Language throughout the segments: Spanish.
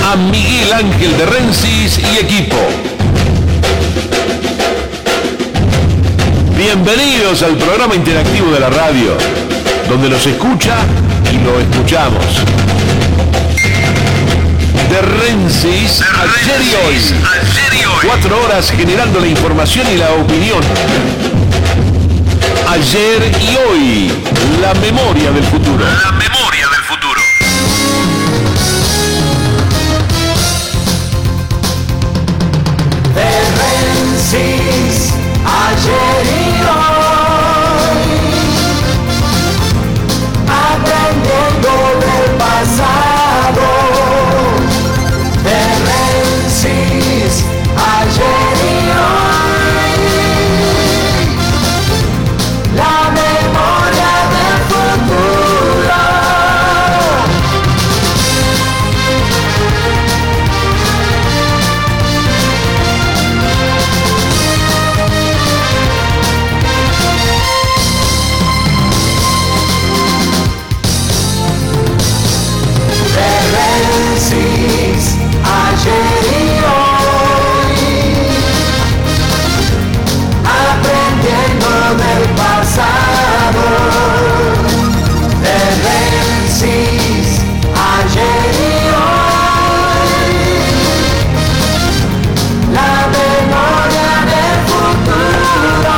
a Miguel Ángel de Rensis y equipo. Bienvenidos al programa interactivo de la radio, donde los escucha y lo escuchamos. De Rensis, ayer y hoy. 4 horas generando la información y la opinión. Ayer y hoy, la memoria del futuro. La memoria del futuro. De Rensis, ayer y hoy, aprendiendo del pasado. De Rensis, ayer y hoy, la memoria del futuro. Ayer y hoy, aprendiendo del pasado. De Rensis, ayer y hoy, la memoria del futuro.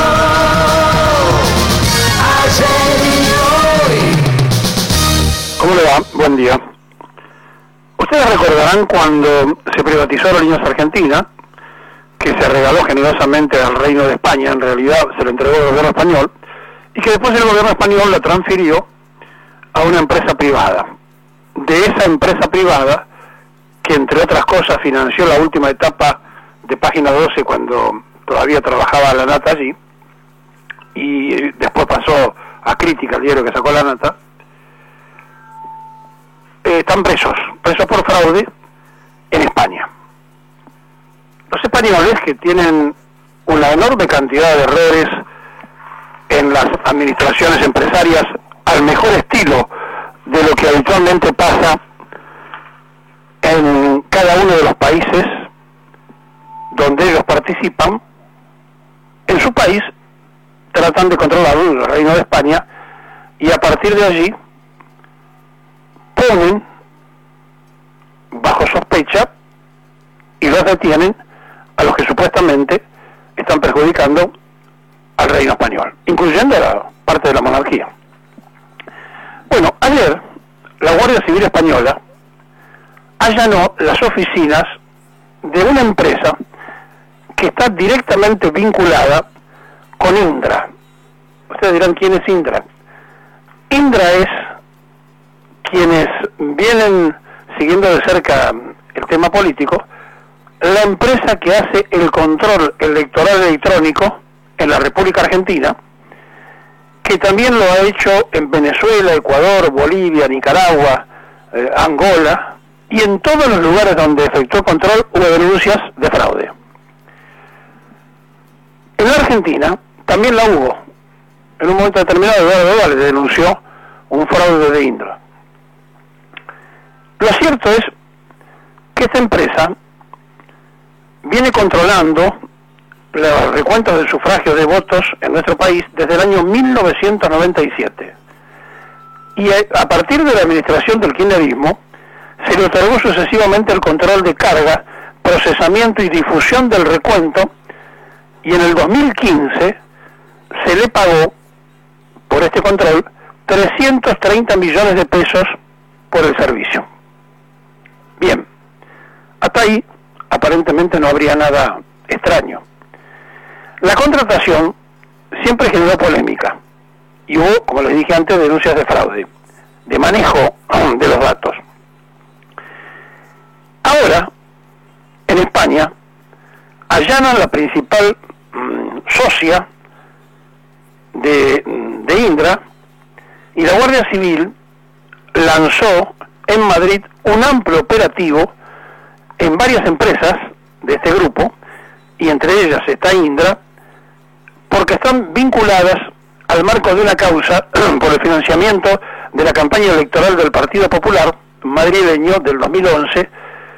Ayer y hoy. ¿Cómo le va? Buen día. Ustedes recordarán cuando se privatizó Aerolíneas Argentina, que se regaló generosamente al Reino de España, en realidad se lo entregó al gobierno español, y que después el gobierno español la transfirió a una empresa privada. De esa empresa privada, que entre otras cosas financió la última etapa de Página 12 cuando todavía trabajaba la Nata allí, y después pasó a Crítica, el diario que sacó la Nata, están presos por fraude en España. Los españoles, que tienen una enorme cantidad de errores en las administraciones empresarias al mejor estilo de lo que habitualmente pasa en cada uno de los países donde ellos participan, en su país tratan de controlar el Reino de España y a partir de allí ponen bajo sospecha y los detienen a los que supuestamente están perjudicando al reino español, incluyendo a la parte de la monarquía. Bueno, ayer la Guardia Civil Española allanó las oficinas de una empresa que está directamente vinculada con Indra. Ustedes dirán, ¿quién es Indra? Indra es quienes vienen siguiendo de cerca el tema político, la empresa que hace el control electoral electrónico en la República Argentina, que también lo ha hecho en Venezuela, Ecuador, Bolivia, Nicaragua, Angola, y en todos los lugares donde efectuó control hubo denuncias de fraude. En la Argentina también la hubo. En un momento determinado Eduardo Dualde denunció un fraude de Indra. Lo cierto es que esta empresa viene controlando los recuentos de sufragios de votos en nuestro país desde el año 1997. Y a partir de la administración del kirchnerismo, se le otorgó sucesivamente el control de carga, procesamiento y difusión del recuento, y en el 2015 se le pagó por este control 330 millones de pesos por el servicio. Bien, hasta ahí aparentemente no habría nada extraño. La contratación siempre generó polémica y hubo, como les dije antes, denuncias de fraude, de manejo de los datos. Ahora, en España, allanan la principal socia de Indra, y la Guardia Civil lanzó en Madrid un amplio operativo en varias empresas de este grupo, y entre ellas está Indra, porque están vinculadas al marco de una causa por el financiamiento de la campaña electoral del Partido Popular madrileño del 2011,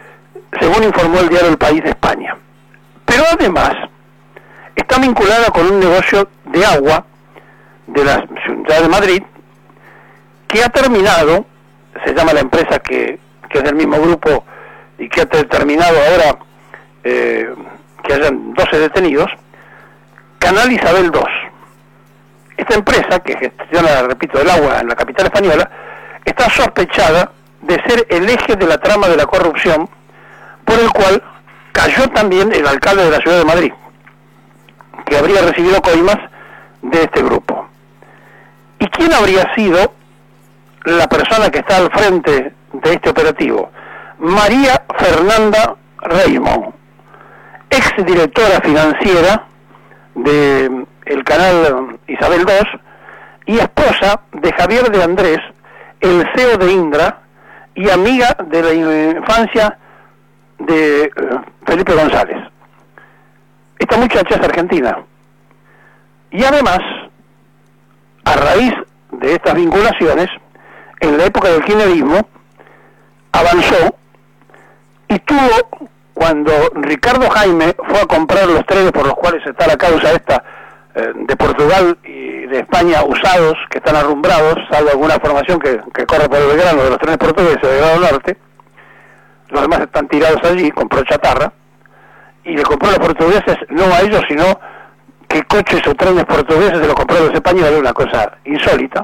según informó el diario El País de España. Pero además está vinculada con un negocio de agua de la ciudad de Madrid que ha terminado, se llama la empresa que es del mismo grupo y que ha terminado ahora que hayan 12 detenidos, Canal Isabel II. Esta empresa, que gestiona, repito, el agua en la capital española, está sospechada de ser el eje de la trama de la corrupción por el cual cayó también el alcalde de la ciudad de Madrid, que habría recibido coimas de este grupo. ¿Y quién habría sido la persona que está al frente de este operativo? María Fernanda Raymond, exdirectora financiera del canal Isabel II y esposa de Javier de Andrés, el CEO de Indra y amiga de la infancia de Felipe González. Esta muchacha es argentina y además, a raíz de estas vinculaciones, en la época del kirchnerismo avanzó y tuvo, cuando Ricardo Jaime fue a comprar los trenes por los cuales está la causa esta de Portugal y de España usados, que están arrumbrados, salvo alguna formación que corre por el Belgrano de los trenes portugueses de Grado Norte, los demás están tirados allí, compró chatarra, y le compró a los portugueses, no a ellos, sino que coches o trenes portugueses se los compró a los españoles, una cosa insólita.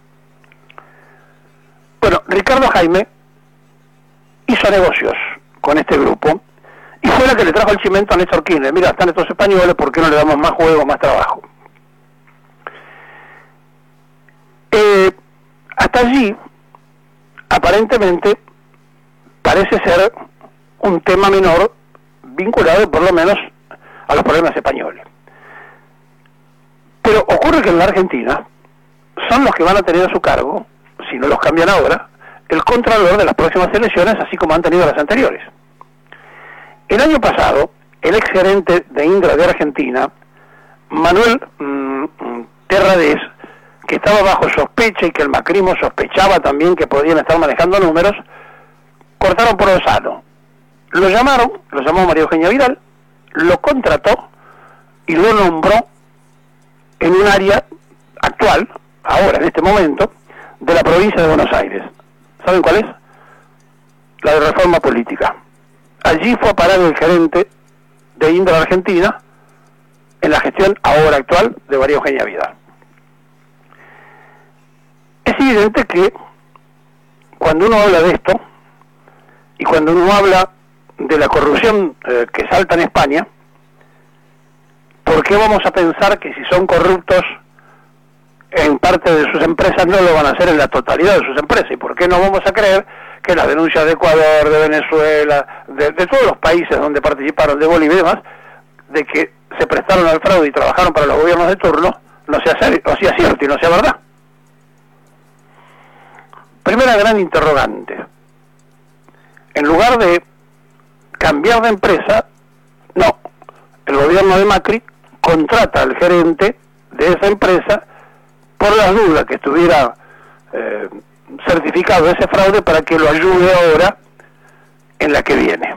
Bueno, Ricardo Jaime hizo negocios con este grupo y fue la que le trajo el cimento a Néstor Kirchner. Mira, están estos españoles, ¿por qué no le damos más juego, más trabajo? Hasta allí, aparentemente, parece ser un tema menor vinculado por lo menos a los problemas españoles. Pero ocurre que en la Argentina son los que van a tener a su cargo, si no los cambian ahora, el contralor de las próximas elecciones, así como han tenido las anteriores. El año pasado, el exgerente de Indra de Argentina, Manuel Terradés, que estaba bajo sospecha y que el macrismo sospechaba también que podían estar manejando números, cortaron por lo sano. Lo llamó María Eugenia Vidal, lo contrató y lo nombró en un área actual, ahora, en este momento, de la provincia de Buenos Aires. ¿Saben cuál es? La de Reforma Política. Allí fue a parar el gerente de Indra Argentina en la gestión ahora actual de María Eugenia Vidal. Es evidente que cuando uno habla de esto y cuando uno habla de la corrupción que salta en España, ¿por qué vamos a pensar que si son corruptos en parte de sus empresas no lo van a hacer en la totalidad de sus empresas? ¿Y por qué no vamos a creer que las denuncias de Ecuador, de Venezuela, de todos los países donde participaron, de Bolivia y demás, de que se prestaron al fraude y trabajaron para los gobiernos de turno, no sea cierto y no sea verdad? Primera gran interrogante. En lugar de cambiar de empresa, no, el gobierno de Macri contrata al gerente de esa empresa por las dudas que estuviera certificado ese fraude para que lo ayude ahora en la que viene.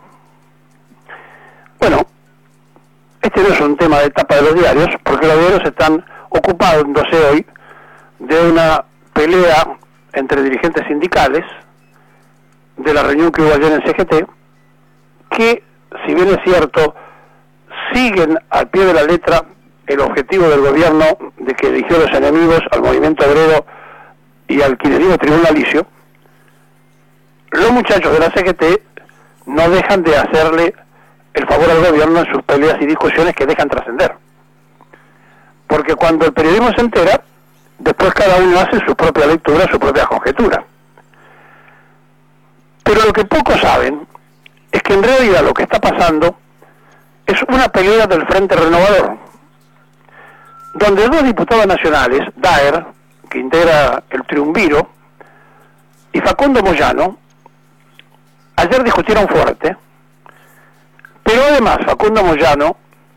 Bueno, este no es un tema de tapa de los diarios, porque los diarios están ocupándose hoy de una pelea entre dirigentes sindicales de la reunión que hubo ayer en CGT, que, si bien es cierto, siguen al pie de la letra el objetivo del gobierno de que eligió a los enemigos al movimiento obrero y al kirchnerismo tribunalicio. Los muchachos de la CGT no dejan de hacerle el favor al gobierno en sus peleas y discusiones que dejan trascender. Porque cuando el periodismo se entera, después cada uno hace su propia lectura, su propia conjetura. Pero lo que pocos saben es que en realidad lo que está pasando es una pelea del Frente Renovador, donde dos diputados nacionales, Daer, que integra el Triunviro, y Facundo Moyano, ayer discutieron fuerte, pero además Facundo Moyano,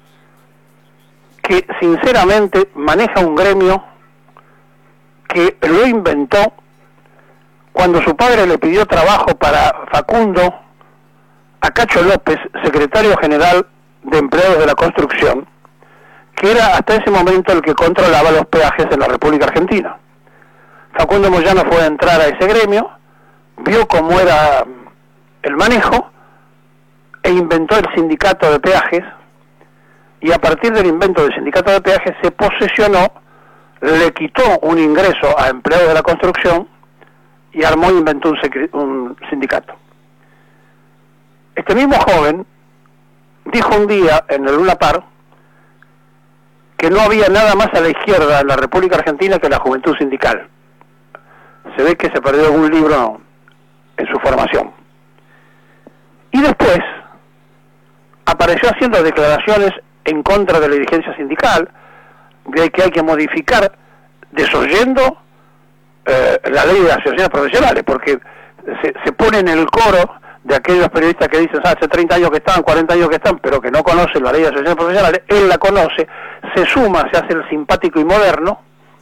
que sinceramente maneja un gremio que lo inventó cuando su padre le pidió trabajo para Facundo a Cacho López, secretario general de Empleados de la Construcción, que era hasta ese momento el que controlaba los peajes en la República Argentina. Facundo Moyano fue a entrar a ese gremio, vio cómo era el manejo e inventó el sindicato de peajes, y a partir del invento del sindicato de peajes se posesionó, le quitó un ingreso a empleados de la construcción y armó e inventó un sindicato. Este mismo joven dijo un día en el Luna Par que no había nada más a la izquierda en la República Argentina que la juventud sindical. Se ve que se perdió algún libro en su formación. Y después apareció haciendo declaraciones en contra de la dirigencia sindical, de que hay que modificar, desoyendo la ley de asociaciones profesionales, porque se pone en el coro de aquellos periodistas que dicen hace 30 años que están, 40 años que están, pero que no conocen la ley de asociaciones profesionales. Él la conoce, se suma, se hace el simpático y moderno,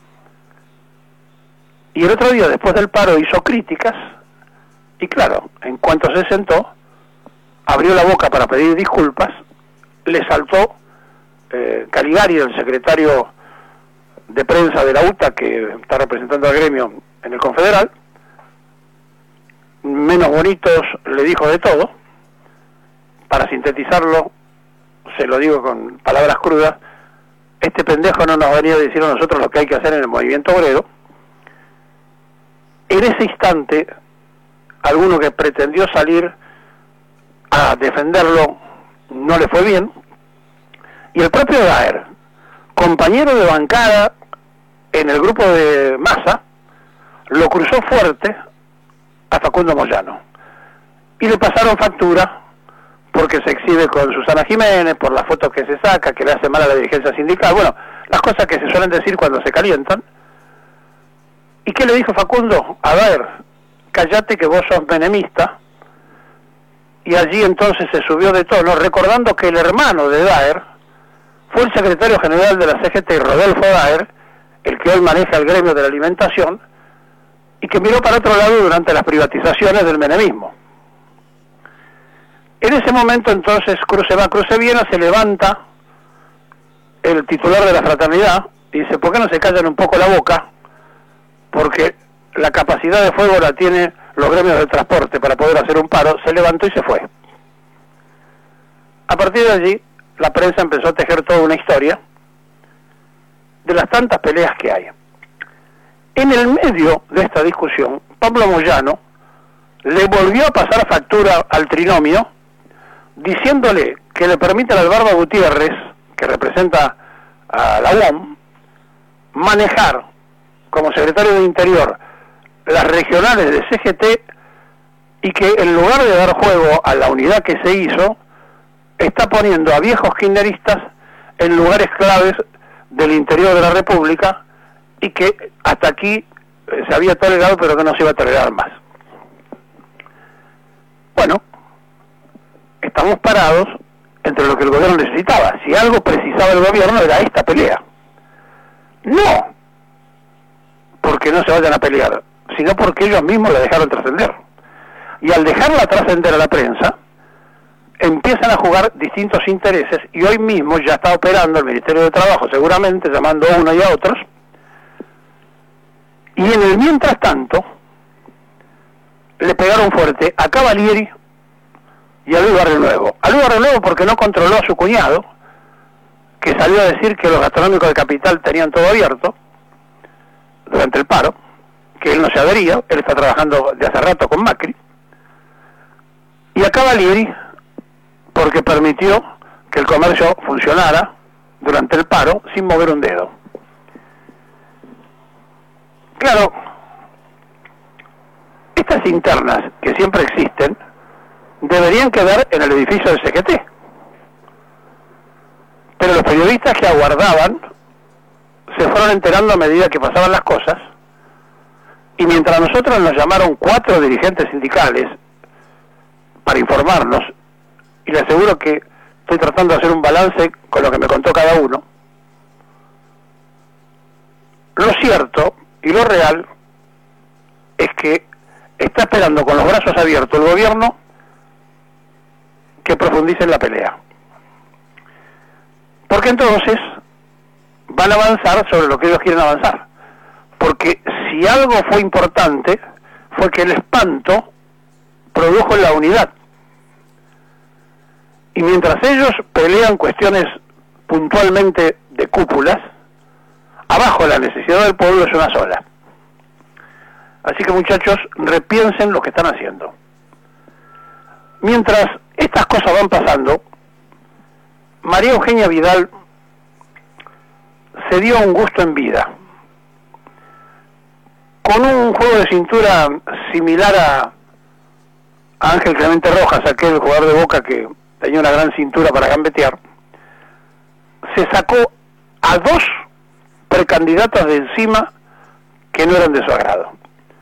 y el otro día, después del paro, hizo críticas, y claro, en cuanto se sentó, abrió la boca para pedir disculpas, le saltó Caligari, el secretario de prensa de la UTA, que está representando al gremio en el Confederal, menos bonitos le dijo de todo. Para sintetizarlo, se lo digo con palabras crudas, este pendejo no nos venía a decir a nosotros lo que hay que hacer en el movimiento obrero. En ese instante, alguno que pretendió salir a defenderlo no le fue bien, y el propio Daer, compañero de bancada en el grupo de Massa, lo cruzó fuerte a Facundo Moyano, y le pasaron factura porque se exhibe con Susana Jiménez, por las fotos que se saca, que le hace mal a la dirigencia sindical, bueno, las cosas que se suelen decir cuando se calientan. ¿Y qué le dijo Facundo? A ver, cállate que vos sos menemista. Y allí entonces se subió de tono, recordando que el hermano de Daer fue el secretario general de la CGT, Rodolfo Daer, el que hoy maneja el gremio de la alimentación, y que miró para otro lado durante las privatizaciones del menemismo. En ese momento entonces, cruce va, cruce viene, se levanta el titular de la fraternidad y dice, ¿por qué no se callan un poco la boca? Porque la capacidad de fuego la tiene los gremios del transporte para poder hacer un paro. Se levantó y se fue. A partir de allí, la prensa empezó a tejer toda una historia de las tantas peleas que hay. En el medio de esta discusión, Pablo Moyano le volvió a pasar factura al trinomio, diciéndole que le permite al Barba Gutiérrez, que representa a la UOM, manejar como secretario de Interior las regionales de CGT, y que en lugar de dar juego a la unidad que se hizo, está poniendo a viejos kirchneristas en lugares claves del interior de la República, y que hasta aquí se había tolerado, pero que no se iba a tolerar más. Bueno, estamos parados entre lo que el gobierno necesitaba. Si algo precisaba el gobierno era esta pelea. No porque no se vayan a pelear, sino porque ellos mismos la dejaron trascender. Y al dejarla trascender a la prensa, empiezan a jugar distintos intereses, y hoy mismo ya está operando el Ministerio de Trabajo, seguramente, llamando a uno y a otros, y en el mientras tanto, le pegaron fuerte a Cavalieri y a Luis Barrio Nuevo. A Luis Barrio Nuevo porque no controló a su cuñado, que salió a decir que los gastronómicos de Capital tenían todo abierto durante el paro, que él no se adhería, él está trabajando de hace rato con Macri, y a Cavalieri porque permitió que el comercio funcionara durante el paro sin mover un dedo. Claro, estas internas que siempre existen deberían quedar en el edificio del CGT, pero los periodistas que aguardaban se fueron enterando a medida que pasaban las cosas, y mientras nosotros nos llamaron 4 dirigentes sindicales para informarnos, y le aseguro que estoy tratando de hacer un balance con lo que me contó cada uno, lo cierto y lo real es que está esperando con los brazos abiertos el gobierno que profundicen la pelea. Porque entonces van a avanzar sobre lo que ellos quieren avanzar. Porque si algo fue importante, fue que el espanto produjo la unidad. Y mientras ellos pelean cuestiones puntualmente de cúpulas, abajo la necesidad del pueblo es una sola. Así que muchachos, repiensen lo que están haciendo. Mientras estas cosas van pasando, María Eugenia Vidal se dio un gusto en vida. Con un juego de cintura similar a Ángel Clemente Rojas, aquel jugador de Boca que tenía una gran cintura para gambetear, se sacó a 2 precandidatos de encima que no eran de su agrado.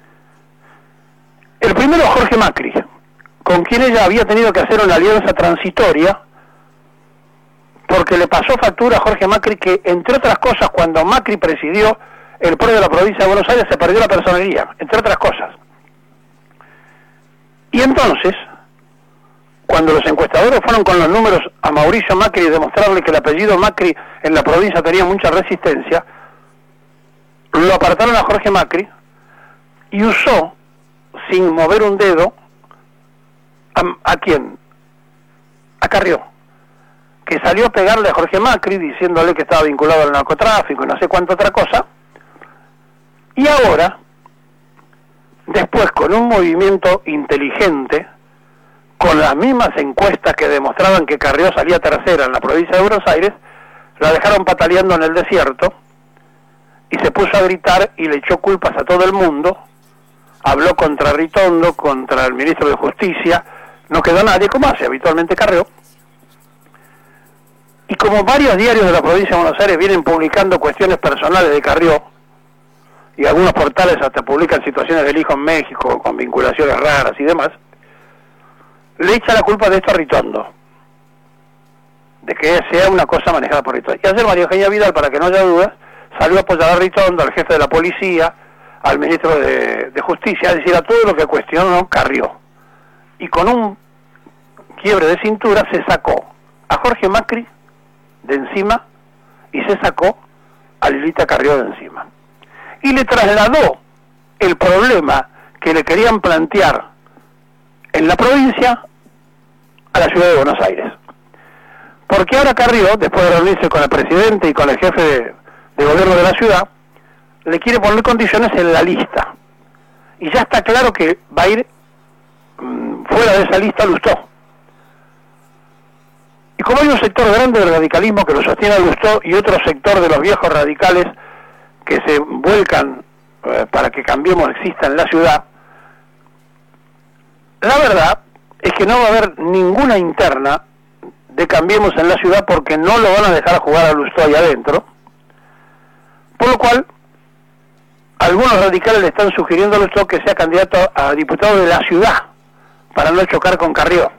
El primero, Jorge Macri, con quien ella había tenido que hacer una alianza transitoria, porque le pasó factura a Jorge Macri que, entre otras cosas, cuando Macri presidió el PRO de la provincia de Buenos Aires, se perdió la personería, entre otras cosas. Y entonces, cuando los encuestadores fueron con los números a Mauricio Macri y demostrarle que el apellido Macri en la provincia tenía mucha resistencia, lo apartaron a Jorge Macri y usó, sin mover un dedo, ¿a quién? A Carrió, que salió a pegarle a Jorge Macri diciéndole que estaba vinculado al narcotráfico y no sé cuánta otra cosa. Y ahora, después con un movimiento inteligente, con las mismas encuestas que demostraban que Carrió salía tercera en la provincia de Buenos Aires, la dejaron pataleando en el desierto y se puso a gritar y le echó culpas a todo el mundo. Habló contra Ritondo, contra el ministro de Justicia, no quedó nadie, como hace habitualmente Carrió. Y como varios diarios de la provincia de Buenos Aires vienen publicando cuestiones personales de Carrió, y algunos portales hasta publican situaciones del hijo en México, con vinculaciones raras y demás, le echa la culpa de esto a Ritondo, de que sea una cosa manejada por Ritondo. Y ayer María Eugenia Vidal, para que no haya dudas, salió a apoyar a Ritondo, al jefe de la policía, al ministro de Justicia, es decir, a todo lo que cuestionó Carrió. Y con un quiebre de cintura se sacó a Jorge Macri de encima y se sacó a Lilita Carrió de encima. Y le trasladó el problema que le querían plantear en la provincia a la ciudad de Buenos Aires. Porque ahora Carrió, después de reunirse con el presidente y con el jefe de gobierno de la ciudad, le quiere poner condiciones en la lista. Y ya está claro que va a ir fuera de esa lista Lustó. Y como hay un sector grande del radicalismo que lo sostiene a Lustó y otro sector de los viejos radicales que se vuelcan para que Cambiemos exista en la ciudad, la verdad es que no va a haber ninguna interna de Cambiemos en la ciudad porque no lo van a dejar jugar a Lustó ahí adentro, por lo cual algunos radicales le están sugiriendo a Lustó que sea candidato a diputado de la ciudad para no chocar con Carrió,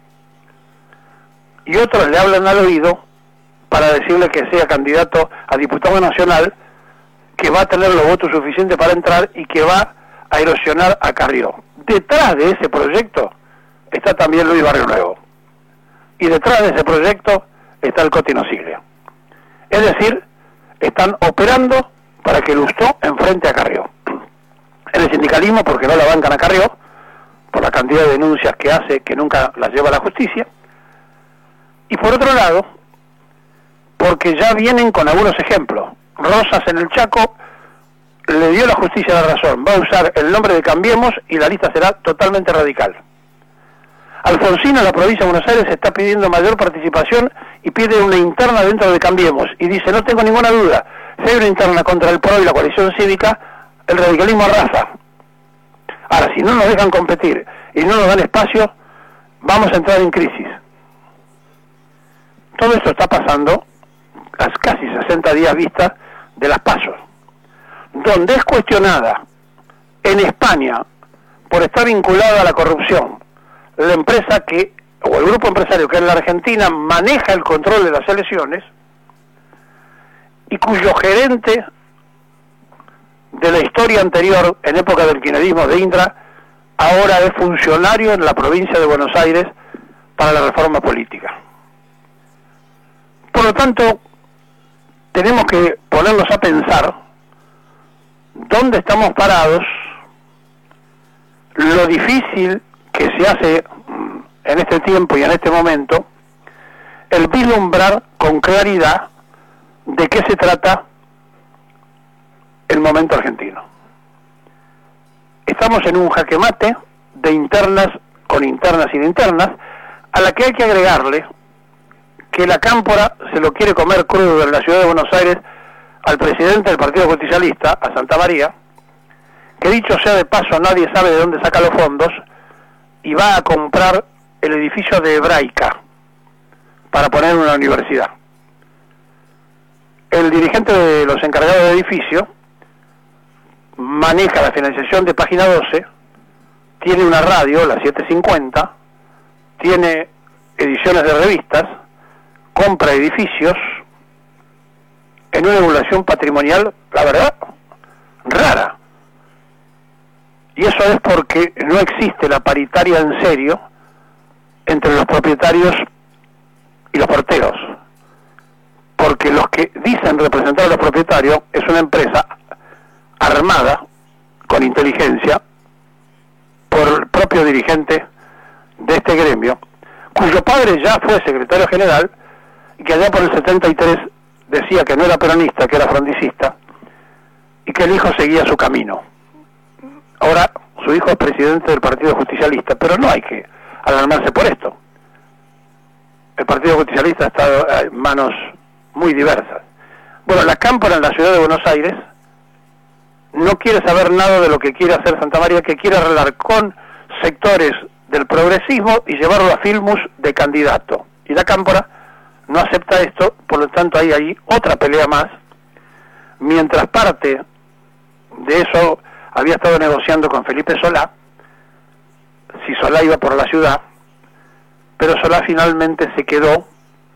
y otros le hablan al oído para decirle que sea candidato a diputado nacional, que va a tener los votos suficientes para entrar y que va a erosionar a Carrió. Detrás de ese proyecto está también Luis Barrio Nuevo, y detrás de ese proyecto está el Coti Nocilia. Es decir, están operando para que Lustó enfrente a Carrió. En el sindicalismo, porque no la bancan a Carrió, por la cantidad de denuncias que hace, que nunca las lleva a la justicia, y por otro lado, porque ya vienen con algunos ejemplos. Rosas en el Chaco le dio la justicia la razón, va a usar el nombre de Cambiemos y la lista será totalmente radical. Alfonsino en la provincia de Buenos Aires está pidiendo mayor participación y pide una interna dentro de Cambiemos, y dice, no tengo ninguna duda, si hay una interna contra el PRO y la coalición cívica, el radicalismo arrasa. Ahora, si no nos dejan competir y no nos dan espacio, vamos a entrar en crisis. Todo esto está pasando a casi 60 días vista de las PASO, donde es cuestionada en España por estar vinculada a la corrupción la empresa que, o el grupo empresario que en la Argentina maneja el control de las elecciones y cuyo gerente de la historia anterior, en época del kirchnerismo de Indra, ahora es funcionario en la provincia de Buenos Aires para la reforma política. Por lo tanto, tenemos que ponernos a pensar dónde estamos parados, lo difícil que se hace en este tiempo y en este momento el vislumbrar con claridad de qué se trata el momento argentino. Estamos en un jaque mate de internas con internas y de internas, a la que hay que agregarle que la cámpora se lo quiere comer crudo en la ciudad de Buenos Aires al presidente del Partido Justicialista, a Santamaría, que dicho sea de paso nadie sabe de dónde saca los fondos, y va a comprar el edificio de Hebraica para poner una universidad. El dirigente de los encargados de edificio maneja la financiación de Página 12, tiene una radio, la 750, tiene ediciones de revistas, compra edificios en una evaluación patrimonial, la verdad, rara. Y eso es porque no existe la paritaria en serio entre los propietarios y los porteros. Porque los que dicen representar a los propietarios es una empresa armada con inteligencia por el propio dirigente de este gremio, cuyo padre ya fue secretario general y que allá por el 73 decía que no era peronista, que era fronticista, y que el hijo seguía su camino. Ahora su hijo es presidente del Partido Justicialista, pero no hay que alarmarse por esto. El Partido Justicialista está en manos muy diversas. Bueno, la cámpora en la ciudad de Buenos Aires no quiere saber nada de lo que quiere hacer Santamaría, que quiere arreglar con sectores del progresismo y llevarlo a Filmus de candidato. Y la cámpora no acepta esto, por lo tanto hay ahí otra pelea más, mientras parte de eso había estado negociando con Felipe Solá, si Solá iba por la ciudad, pero Solá finalmente se quedó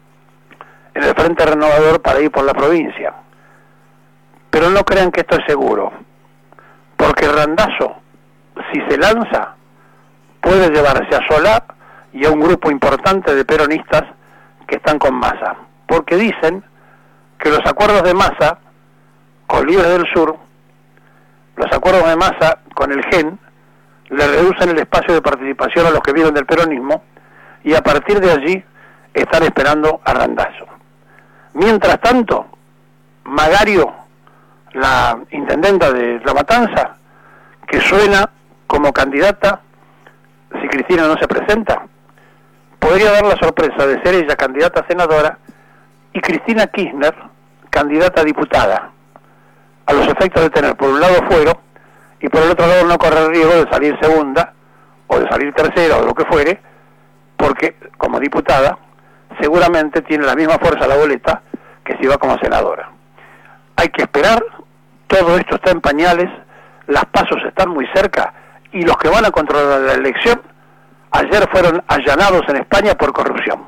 en el Frente Renovador para ir por la provincia. Pero no crean que esto es seguro, porque Randazzo, si se lanza, puede llevarse a Solá y a un grupo importante de peronistas que están con Massa, porque dicen que los acuerdos de Massa con Libres del Sur, los acuerdos de Massa con el GEN, le reducen el espacio de participación a los que viven del peronismo, y a partir de allí están esperando a Randazzo. Mientras tanto, Magario, la intendenta de La Matanza, que suena como candidata, si Cristina no se presenta, podría dar la sorpresa de ser ella candidata a senadora y Cristina Kirchner candidata a diputada, a los efectos de tener por un lado fuero y por el otro lado no correr el riesgo de salir segunda o de salir tercera o de lo que fuere, porque como diputada seguramente tiene la misma fuerza la boleta que si va como senadora. Hay que esperar, todo esto está en pañales, las pasos están muy cerca y los que van a controlar la elección ayer fueron allanados en España por corrupción.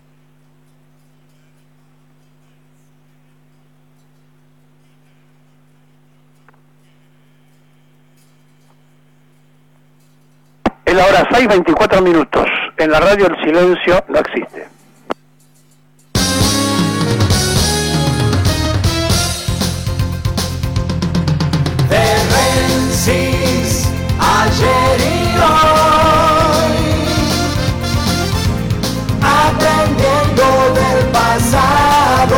En la hora 6:24, en la radio el silencio no existe. Rensis, ayer y hoy, aprendiendo del pasado.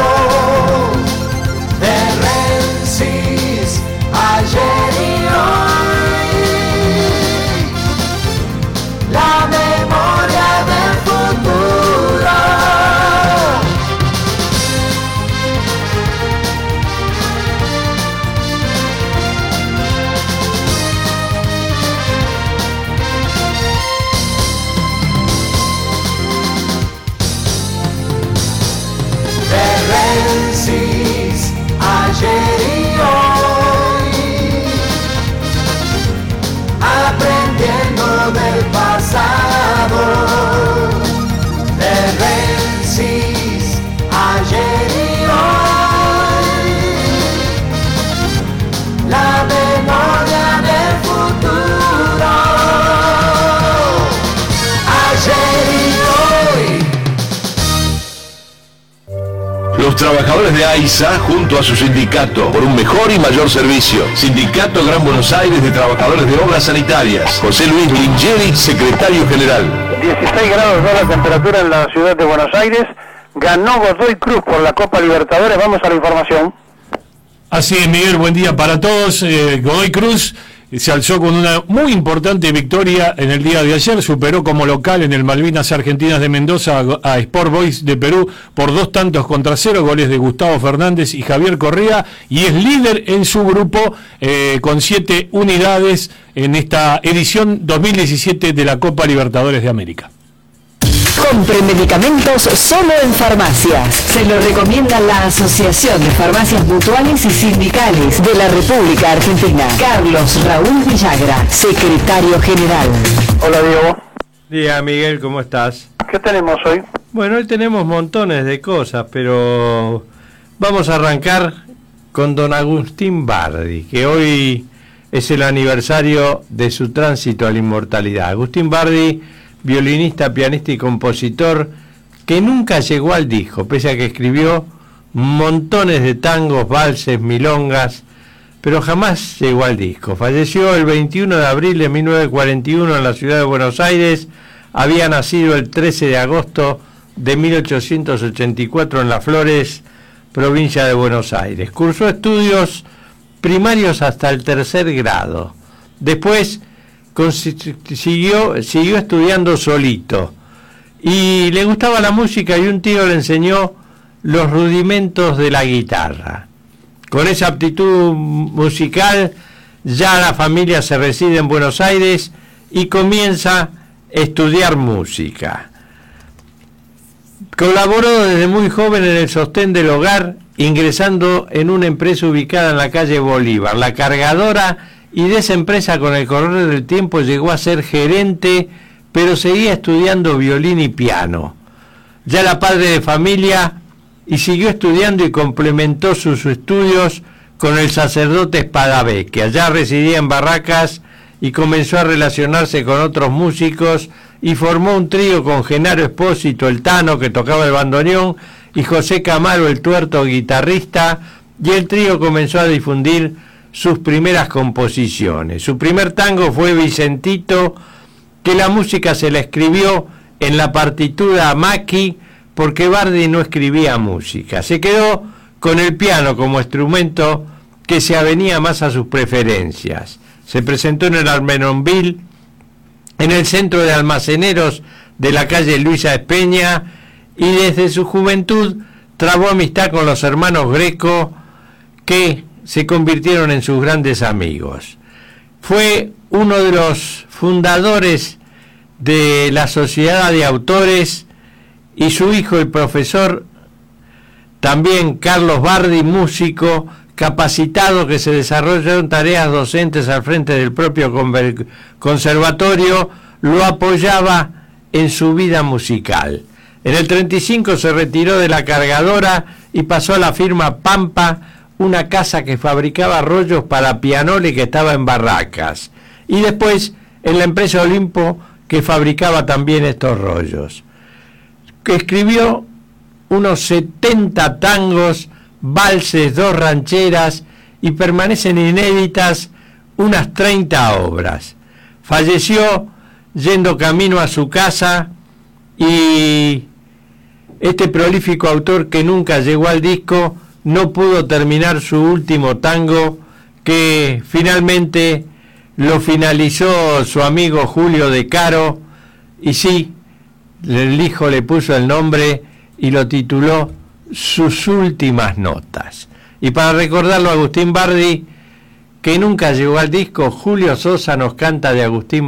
De Rensis, ayer y hoy, la memoria del futuro. Los trabajadores de AISA junto a su sindicato por un mejor y mayor servicio. Sindicato Gran Buenos Aires de Trabajadores de Obras Sanitarias. José Luis Lingeri, secretario general. 16 grados de la temperatura en la ciudad de Buenos Aires. Ganó Godoy Cruz por la Copa Libertadores. Vamos a la información. Así es, Miguel, buen día para todos. Godoy Cruz se alzó con una muy importante victoria en el día de ayer, superó como local en el Malvinas Argentinas de Mendoza a Sport Boys de Perú por 2-0, goles de Gustavo Fernández y Javier Correa, y es líder en su grupo con 7 unidades en esta edición 2017 de la Copa Libertadores de América. Compre medicamentos solo en farmacias. Se lo recomienda la Asociación de Farmacias Mutuales y Sindicales de la República Argentina. Carlos Raúl Villagra, secretario general. Hola, Diego. Día, Miguel, ¿cómo estás? ¿Qué tenemos hoy? Bueno, hoy tenemos montones de cosas, pero vamos a arrancar con don Agustín Bardi, que hoy es el aniversario de su tránsito a la inmortalidad. Agustín Bardi, violinista, pianista y compositor, que nunca llegó al disco, pese a que escribió montones de tangos, valses, milongas, pero jamás llegó al disco. Falleció el 21 de abril de 1941 en la ciudad de Buenos Aires. Había nacido el 13 de agosto de 1884 en Las Flores, provincia de Buenos Aires. Cursó estudios primarios hasta el 3er grado. Después siguió estudiando solito, y le gustaba la música, y un tío le enseñó los rudimentos de la guitarra. Con esa aptitud musical ya la familia se reside en Buenos Aires y comienza a estudiar música. Colaboró desde muy joven en el sostén del hogar, ingresando en una empresa ubicada en la calle Bolívar, La Cargadora, y de esa empresa con el correr del tiempo llegó a ser gerente, pero seguía estudiando violín y piano. Ya era padre de familia y siguió estudiando y complementó sus estudios con el sacerdote Espadavé, que allá residía en Barracas, y comenzó a relacionarse con otros músicos y formó un trío con Genaro Espósito, el Tano, que tocaba el bandoneón, y José Camaro, el tuerto guitarrista, y el trío comenzó a difundir sus primeras composiciones. Su primer tango fue Vicentito, que la música se la escribió en la partitura a Macchi, porque Bardi no escribía música. Se quedó con el piano como instrumento que se avenía más a sus preferencias. Se presentó en el Armenonville, en el centro de almaceneros de la calle Luisa Espeña, y desde su juventud trabó amistad con los hermanos Greco, que se convirtieron en sus grandes amigos. Fue uno de los fundadores de la Sociedad de Autores, y su hijo, el profesor también Carlos Bardi, músico capacitado que se desarrolló en tareas docentes al frente del propio conservatorio, lo apoyaba en su vida musical. En el 35 se retiró de La Cargadora y pasó a la firma Pampa, una casa que fabricaba rollos para pianola y que estaba en Barracas, y después en la empresa Olimpo, que fabricaba también estos rollos. Que escribió unos 70 tangos, valses, 2 rancheras, y permanecen inéditas unas 30 obras. Falleció yendo camino a su casa, y este prolífico autor, que nunca llegó al disco, no pudo terminar su último tango, que finalmente lo finalizó su amigo Julio De Caro, y sí, el hijo le puso el nombre y lo tituló Sus últimas notas. Y para recordarlo a Agustín Bardi, que nunca llegó al disco, Julio Sosa nos canta de Agustín